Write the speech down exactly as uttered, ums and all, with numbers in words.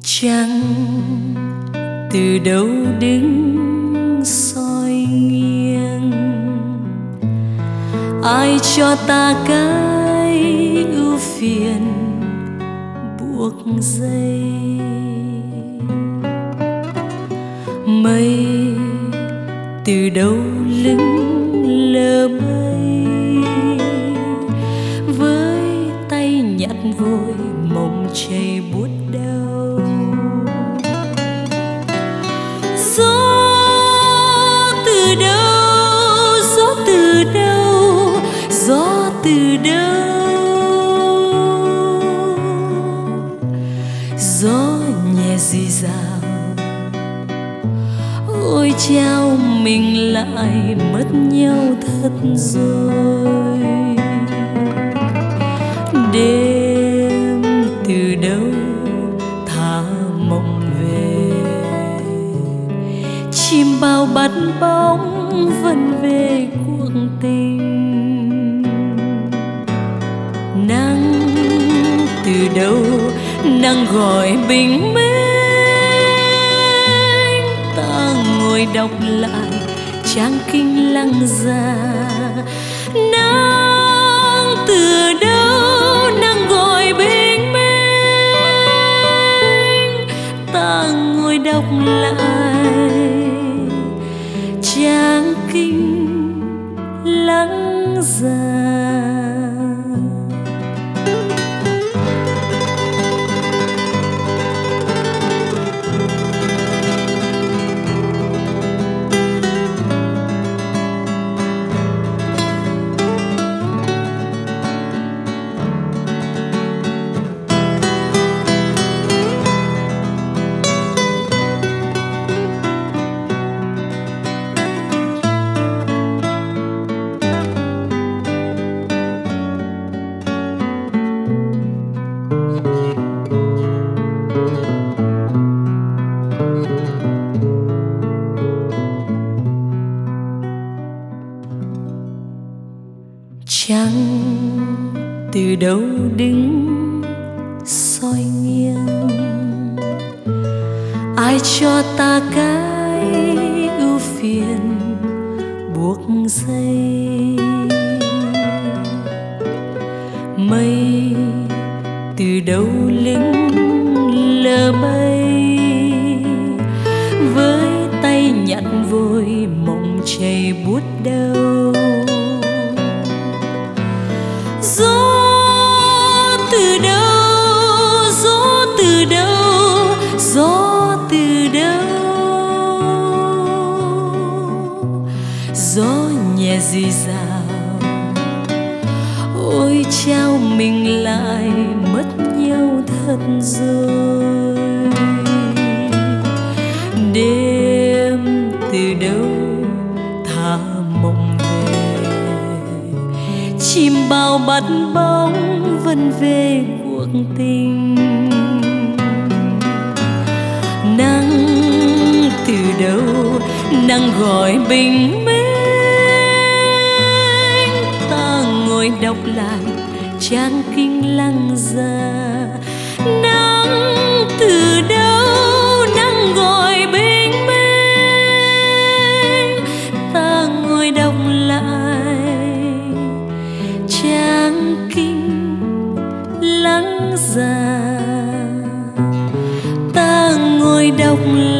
Chẳng từ đâu đứng soi nghiêng, ai cho ta cái ưu phiền buộc dây. Mây từ đâu lững lờ bay, với tay nhặt vội mộng chảy buốt đau. Gió từ đâu, gió từ đâu, gió từ đâu, gió nhẹ rì rào. Ôi chao mình lại mất nhau thật rồi. Đêm từ đâu thả mộng về, chim bao bắt bóng vẫn về cuộc tình. Nắng từ đâu nắng gọi bình minh, ta ngồi đọc lại trang kinh lăng già. Nắng từ đâu nắng gọi bình minh, ta ngồi đọc lại trang kinh lăng già. Chẳng từ đâu đứng soi nghiêng, ai cho ta cái ưu phiền buộc dây. Mây từ đâu lững lờ bay, với tay nhặt vội mộng chảy buốt đau. Gió từ đâu, gió từ đâu, gió từ đâu, gió nhẹ rì rào. Ôi chao mình lại mất nhau thật rồi. Đêm từ đâu thả mộng về, chim bao bắt bóng vẫn về cuộc tình. Nắng từ đâu nắng gọi bình minh, ta ngồi đọc lại trang kinh lăng già. Nắng từ đâu nắng gọi bình minh, ta ngồi đọc lại trang kinh lăng già. Ta ngồi đọc